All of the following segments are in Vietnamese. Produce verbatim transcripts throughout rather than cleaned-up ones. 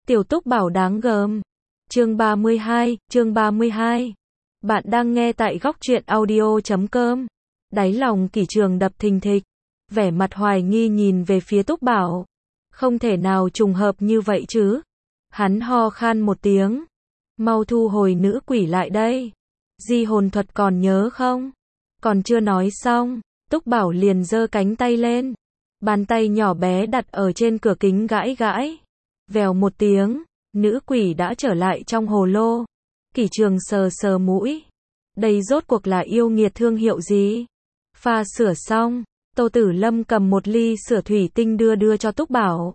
Tiểu Túc Bảo đáng gờm. Chương ba mươi hai, chương ba mươi hai. Bạn đang nghe tại góc truyện audio chấm com. Đáy lòng Kỷ Trường đập thình thịch, vẻ mặt hoài nghi nhìn về phía Túc Bảo. Không thể nào trùng hợp như vậy chứ. Hắn ho khan một tiếng. Mau thu hồi nữ quỷ lại đây. Di hồn thuật còn nhớ không? Còn chưa nói xong, Túc Bảo liền giơ cánh tay lên. Bàn tay nhỏ bé đặt ở trên cửa kính gãi gãi. Vèo một tiếng, nữ quỷ đã trở lại trong hồ lô. Kỷ Trường sờ sờ mũi. Đây rốt cuộc là yêu nghiệt thương hiệu gì? Pha sửa xong, Tô Tử Lâm cầm một ly sữa thủy tinh đưa đưa cho Túc Bảo.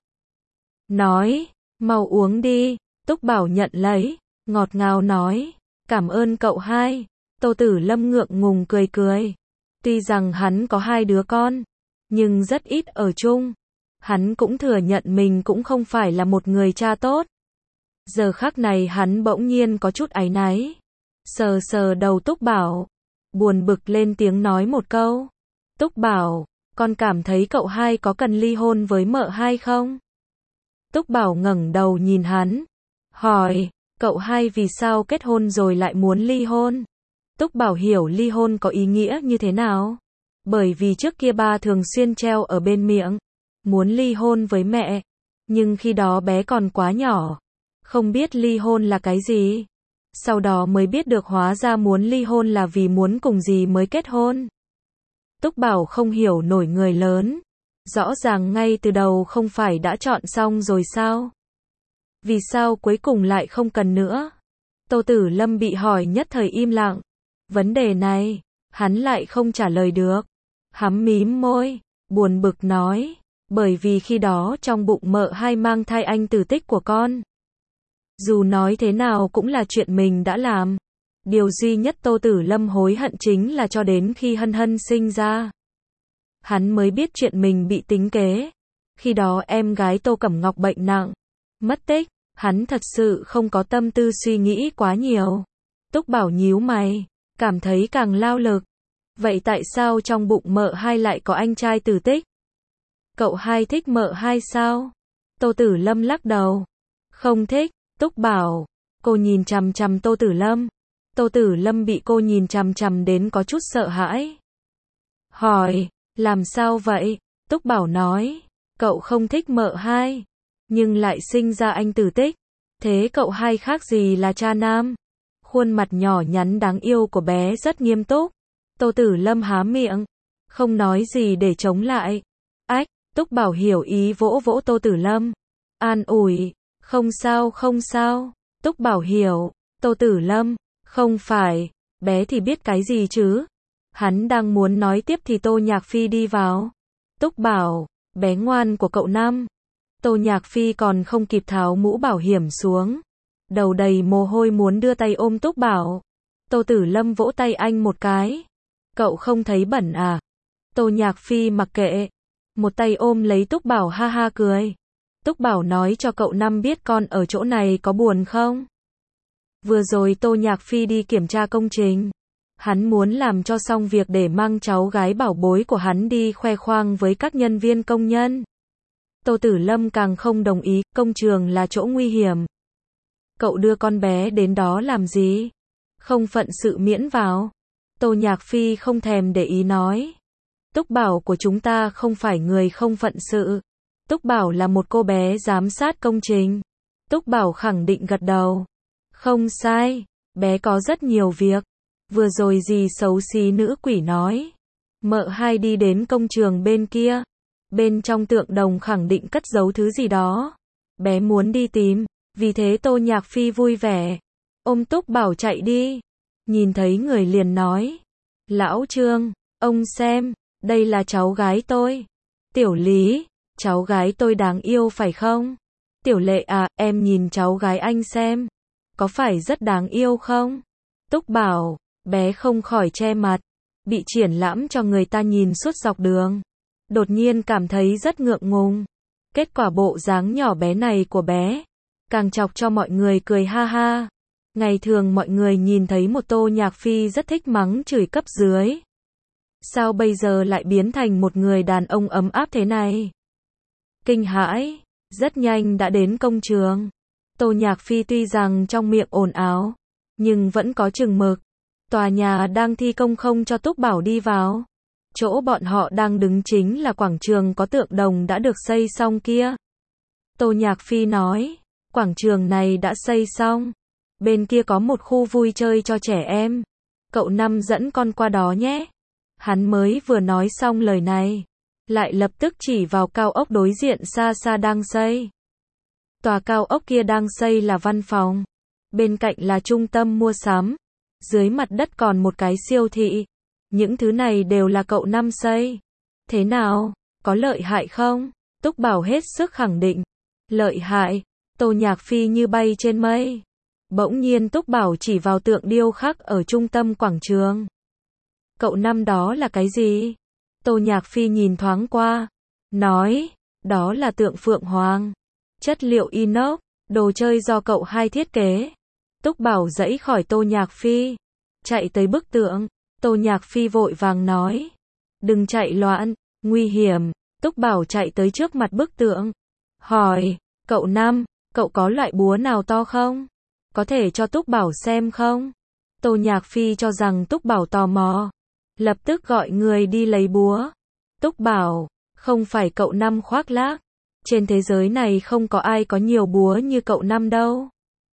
Nói, mau uống đi. Túc Bảo nhận lấy, ngọt ngào nói, cảm ơn cậu hai. Tô Tử Lâm ngượng ngùng cười cười. Tuy rằng hắn có hai đứa con, nhưng rất ít ở chung. Hắn cũng thừa nhận mình cũng không phải là một người cha tốt. Giờ khắc này hắn bỗng nhiên có chút áy náy. Sờ sờ đầu Túc Bảo, buồn bực lên tiếng nói một câu. Túc Bảo, con cảm thấy cậu hai có cần ly hôn với mợ hai không? Túc Bảo ngẩng đầu nhìn hắn, hỏi, cậu hai vì sao kết hôn rồi lại muốn ly hôn? Túc Bảo hiểu ly hôn có ý nghĩa như thế nào. Bởi vì trước kia ba thường xuyên treo ở bên miệng, muốn ly hôn với mẹ. Nhưng khi đó bé còn quá nhỏ, không biết ly hôn là cái gì. Sau đó mới biết được hóa ra muốn ly hôn là vì muốn cùng gì mới kết hôn. Túc Bảo không hiểu nổi người lớn. Rõ ràng ngay từ đầu không phải đã chọn xong rồi sao? Vì sao cuối cùng lại không cần nữa? Tô Tử Lâm bị hỏi nhất thời im lặng. Vấn đề này, hắn lại không trả lời được. Hắm mím môi, buồn bực nói, bởi vì khi đó trong bụng mợ hai mang thai anh tử tích của con. Dù nói thế nào cũng là chuyện mình đã làm. Điều duy nhất Tô Tử Lâm hối hận chính là cho đến khi Hân Hân sinh ra, hắn mới biết chuyện mình bị tính kế. Khi đó em gái Tô Cẩm Ngọc bệnh nặng, mất tích, hắn thật sự không có tâm tư suy nghĩ quá nhiều. Túc Bảo nhíu mày, cảm thấy càng lao lực. Vậy tại sao trong bụng mợ hai lại có anh trai tử tích? Cậu hai thích mợ hai sao? Tô Tử Lâm lắc đầu. Không thích. Túc Bảo, cô nhìn chằm chằm Tô Tử Lâm. Tô Tử Lâm bị cô nhìn chằm chằm đến có chút sợ hãi. Hỏi, làm sao vậy? Túc Bảo nói, cậu không thích mợ hai, nhưng lại sinh ra anh tử tích. Thế cậu hai khác gì là cha nam? Khuôn mặt nhỏ nhắn đáng yêu của bé rất nghiêm túc. Tô Tử Lâm há miệng, không nói gì để chống lại. Ách, Túc Bảo hiểu ý vỗ vỗ Tô Tử Lâm. An ủi, không sao không sao. Túc Bảo hiểu. Tô Tử Lâm, không phải, bé thì biết cái gì chứ. Hắn đang muốn nói tiếp thì Tô Nhạc Phi đi vào. Túc Bảo, bé ngoan của cậu năm. Tô Nhạc Phi còn không kịp tháo mũ bảo hiểm xuống, đầu đầy mồ hôi muốn đưa tay ôm Túc Bảo. Tô Tử Lâm vỗ tay anh một cái. Cậu không thấy bẩn à? Tô Nhạc Phi mặc kệ, một tay ôm lấy Túc Bảo ha ha cười. Túc Bảo nói cho cậu năm biết con ở chỗ này có buồn không? Vừa rồi Tô Nhạc Phi đi kiểm tra công trình. Hắn muốn làm cho xong việc để mang cháu gái bảo bối của hắn đi khoe khoang với các nhân viên công nhân. Tô Tử Lâm càng không đồng ý, công trường là chỗ nguy hiểm. Cậu đưa con bé đến đó làm gì? Không phận sự miễn vào. Tô Nhạc Phi không thèm để ý nói. Túc Bảo của chúng ta không phải người không phận sự. Túc Bảo là một cô bé giám sát công trình. Túc Bảo khẳng định gật đầu. Không sai, bé có rất nhiều việc. Vừa rồi gì xấu xí nữ quỷ nói. Mợ hai đi đến công trường bên kia. Bên trong tượng đồng khẳng định cất giấu thứ gì đó. Bé muốn đi tìm, vì thế Tô Nhạc Phi vui vẻ. Ôm Túc Bảo chạy đi. Nhìn thấy người liền nói. Lão Trương, ông xem, đây là cháu gái tôi. Tiểu Lý, cháu gái tôi đáng yêu phải không? Tiểu Lệ à, em nhìn cháu gái anh xem. Có phải rất đáng yêu không? Túc Bảo, bé không khỏi che mặt. Bị triển lãm cho người ta nhìn suốt dọc đường. Đột nhiên cảm thấy rất ngượng ngùng. Kết quả bộ dáng nhỏ bé này của bé càng chọc cho mọi người cười ha ha. Ngày thường mọi người nhìn thấy một Tô Nhạc Phi rất thích mắng chửi cấp dưới. Sao bây giờ lại biến thành một người đàn ông ấm áp thế này? Kinh hãi, rất nhanh đã đến công trường. Tô Nhạc Phi tuy rằng trong miệng ồn ào, nhưng vẫn có chừng mực. Tòa nhà đang thi công không cho Túc Bảo đi vào. Chỗ bọn họ đang đứng chính là quảng trường có tượng đồng đã được xây xong kia. Tô Nhạc Phi nói, quảng trường này đã xây xong. Bên kia có một khu vui chơi cho trẻ em. Cậu Năm dẫn con qua đó nhé. Hắn mới vừa nói xong lời này, lại lập tức chỉ vào cao ốc đối diện xa xa đang xây. Tòa cao ốc kia đang xây là văn phòng. Bên cạnh là trung tâm mua sắm. Dưới mặt đất còn một cái siêu thị. Những thứ này đều là cậu Năm xây. Thế nào? Có lợi hại không? Túc Bảo hết sức khẳng định. Lợi hại. Tô Nhạc Phi như bay trên mây. Bỗng nhiên Túc Bảo chỉ vào tượng điêu khắc ở trung tâm quảng trường. Cậu Năm đó là cái gì? Tô Nhạc Phi nhìn thoáng qua. Nói, đó là tượng Phượng Hoàng. Chất liệu inox, đồ chơi do cậu hai thiết kế. Túc Bảo giãy khỏi Tô Nhạc Phi. Chạy tới bức tượng. Tô Nhạc Phi vội vàng nói. Đừng chạy loạn, nguy hiểm. Túc Bảo chạy tới trước mặt bức tượng. Hỏi, cậu Năm, cậu có loại búa nào to không? Có thể cho Túc Bảo xem không? Tô Nhạc Phi cho rằng Túc Bảo tò mò. Lập tức gọi người đi lấy búa. Túc Bảo, không phải cậu Năm khoác lác. Trên thế giới này không có ai có nhiều búa như cậu Năm đâu.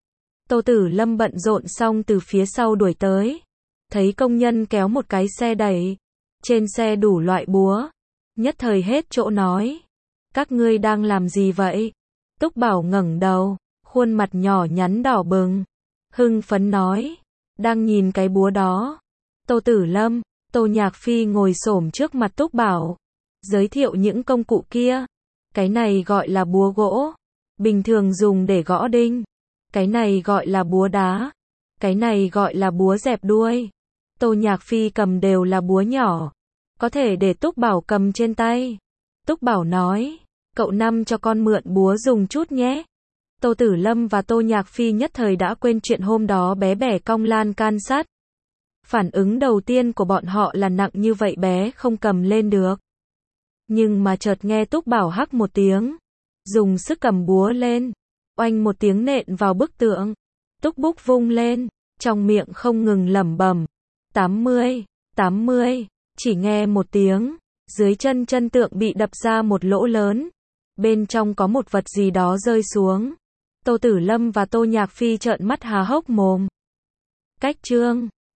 Tô Tử Lâm bận rộn xong từ phía sau đuổi tới. Thấy công nhân kéo một cái xe đẩy. Trên xe đủ loại búa. Nhất thời hết chỗ nói. Các ngươi đang làm gì vậy? Túc Bảo ngẩng đầu, khuôn mặt nhỏ nhắn đỏ bừng. Hưng phấn nói. Đang nhìn cái búa đó. Tô Tử Lâm, Tô Nhạc Phi ngồi xổm trước mặt Túc Bảo. Giới thiệu những công cụ kia. Cái này gọi là búa gỗ. Bình thường dùng để gõ đinh. Cái này gọi là búa đá. Cái này gọi là búa dẹp đuôi. Tô Nhạc Phi cầm đều là búa nhỏ. Có thể để Túc Bảo cầm trên tay. Túc Bảo nói. Cậu Năm cho con mượn búa dùng chút nhé. Tô Tử Lâm và Tô Nhạc Phi nhất thời đã quên chuyện hôm đó bé bẻ cong lan can sắt. Phản ứng đầu tiên của bọn họ là nặng như vậy bé không cầm lên được. Nhưng mà chợt nghe Túc Bảo hắc một tiếng. Dùng sức cầm búa lên. Oanh một tiếng nện vào bức tượng. Túc Búc vung lên. Trong miệng không ngừng lẩm bẩm. tám mươi, tám mươi. Chỉ nghe một tiếng. Dưới chân chân tượng bị đập ra một lỗ lớn. Bên trong có một vật gì đó rơi xuống. Tô Tử Lâm và Tô Nhạc Phi trợn mắt há hốc mồm. Cách chương